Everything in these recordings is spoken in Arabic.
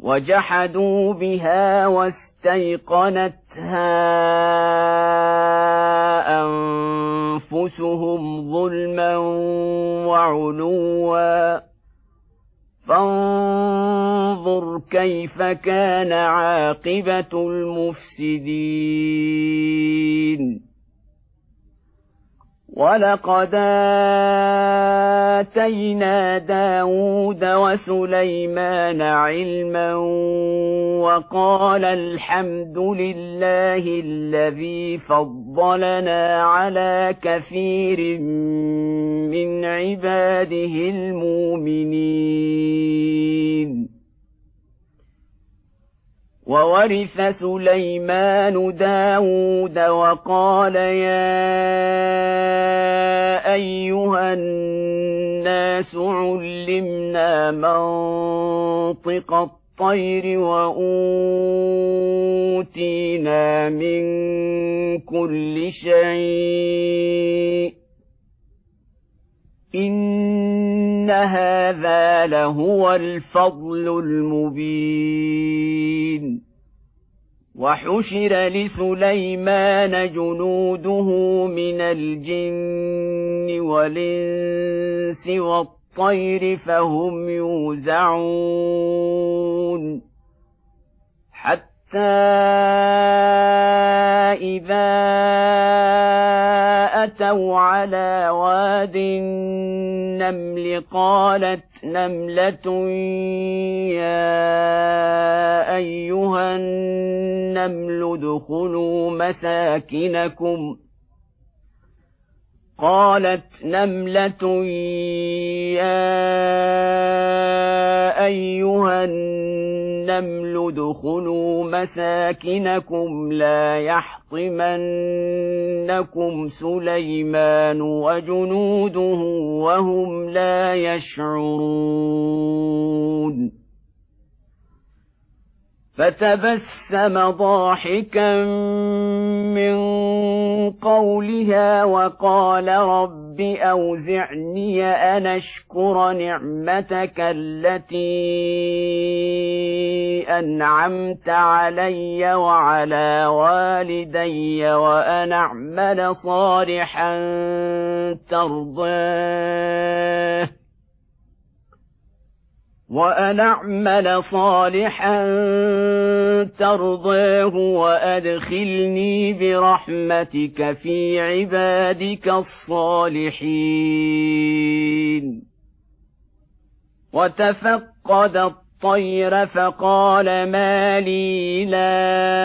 وجحدوا بها واستيقنتها أنفسهم ظلما وعلوا فانظر كيف كان عاقبة المفسدين ولقد آتينا داود وسليمان علما وقال الحمد لله الذي فضلنا على كثير من عباده المؤمنين وورث سليمان داود وقال يا أيها الناس علمنا منطق الطير وأوتينا من كل شيء إن هذا لهو الفضل المبين وحشر لسليمان جنوده من الجن والإنس والطير فهم يوزعون حتى إذا أتوا على واد النمل قالت نملة يا أيها النمل ادخلوا مساكنكم قالت نملة يا أيها النمل ادخلوا مساكنكم لا يحطمنكم سليمان وجنوده وهم لا يشعرون فتبسم ضاحكا من قولها وقال رب أوزعني أن أشكر نعمتك التي أنعمت علي وعلى والدي وأن أعمل صالحا ترضاه وأدخلني برحمتك في عبادك الصالحين وتفقد الطير فقال ما لي لا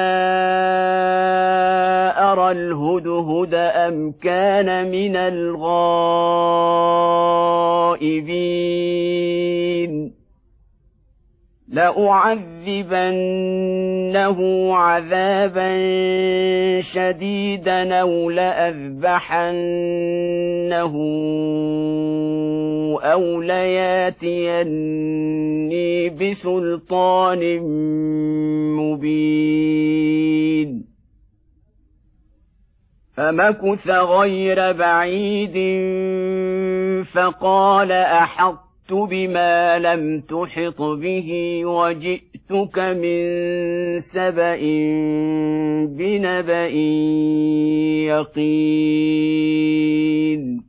أرى الهدهد أم كان من الغائبين لأعذبنه عذابا شديدا أو لأذبحنه أو لياتيني بسلطان مبين فمكث غير بعيد فقال أحطت بما لم تحط به وجئتك من سبأ بنبأ يقين